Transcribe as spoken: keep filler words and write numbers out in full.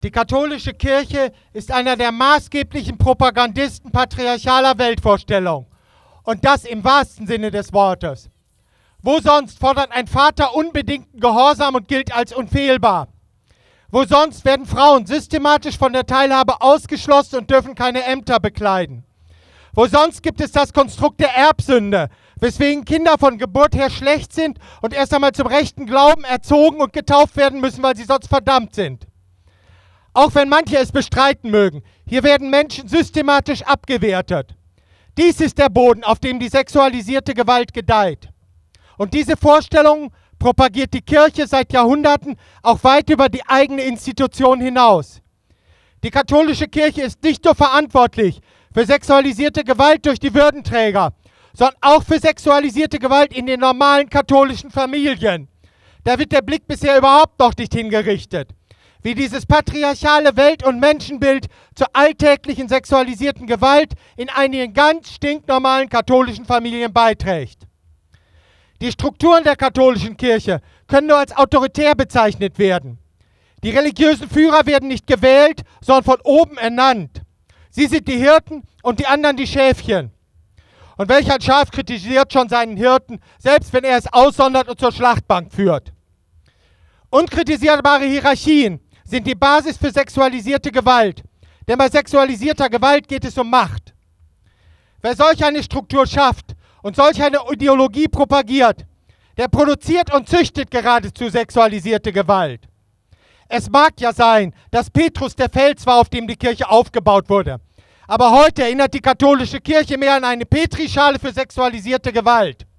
Die katholische Kirche ist einer der maßgeblichen Propagandisten patriarchaler Weltvorstellung. Und das im wahrsten Sinne des Wortes. Wo sonst fordert ein Vater unbedingten Gehorsam und gilt als unfehlbar? Wo sonst werden Frauen systematisch von der Teilhabe ausgeschlossen und dürfen keine Ämter bekleiden? Wo sonst gibt es das Konstrukt der Erbsünde, weswegen Kinder von Geburt her schlecht sind und erst einmal zum rechten Glauben erzogen und getauft werden müssen, weil sie sonst verdammt sind? Auch wenn manche es bestreiten mögen, hier werden Menschen systematisch abgewertet. Dies ist der Boden, auf dem die sexualisierte Gewalt gedeiht. Und diese Vorstellungen propagiert die Kirche seit Jahrhunderten auch weit über die eigene Institution hinaus. Die katholische Kirche ist nicht nur verantwortlich für sexualisierte Gewalt durch die Würdenträger, sondern auch für sexualisierte Gewalt in den normalen katholischen Familien. Da wird der Blick bisher überhaupt noch nicht hingerichtet. Wie dieses patriarchale Welt- und Menschenbild zur alltäglichen sexualisierten Gewalt in einigen ganz stinknormalen katholischen Familien beiträgt. Die Strukturen der katholischen Kirche können nur als autoritär bezeichnet werden. Die religiösen Führer werden nicht gewählt, sondern von oben ernannt. Sie sind die Hirten und die anderen die Schäfchen. Und welcher Schaf kritisiert schon seinen Hirten, selbst wenn er es aussondert und zur Schlachtbank führt? Unkritisierbare Hierarchien sind die Basis für sexualisierte Gewalt. Denn bei sexualisierter Gewalt geht es um Macht. Wer solch eine Struktur schafft und solch eine Ideologie propagiert, der produziert und züchtet geradezu sexualisierte Gewalt. Es mag ja sein, dass Petrus der Fels war, auf dem die Kirche aufgebaut wurde. Aber heute erinnert die katholische Kirche mehr an eine Petrischale für sexualisierte Gewalt.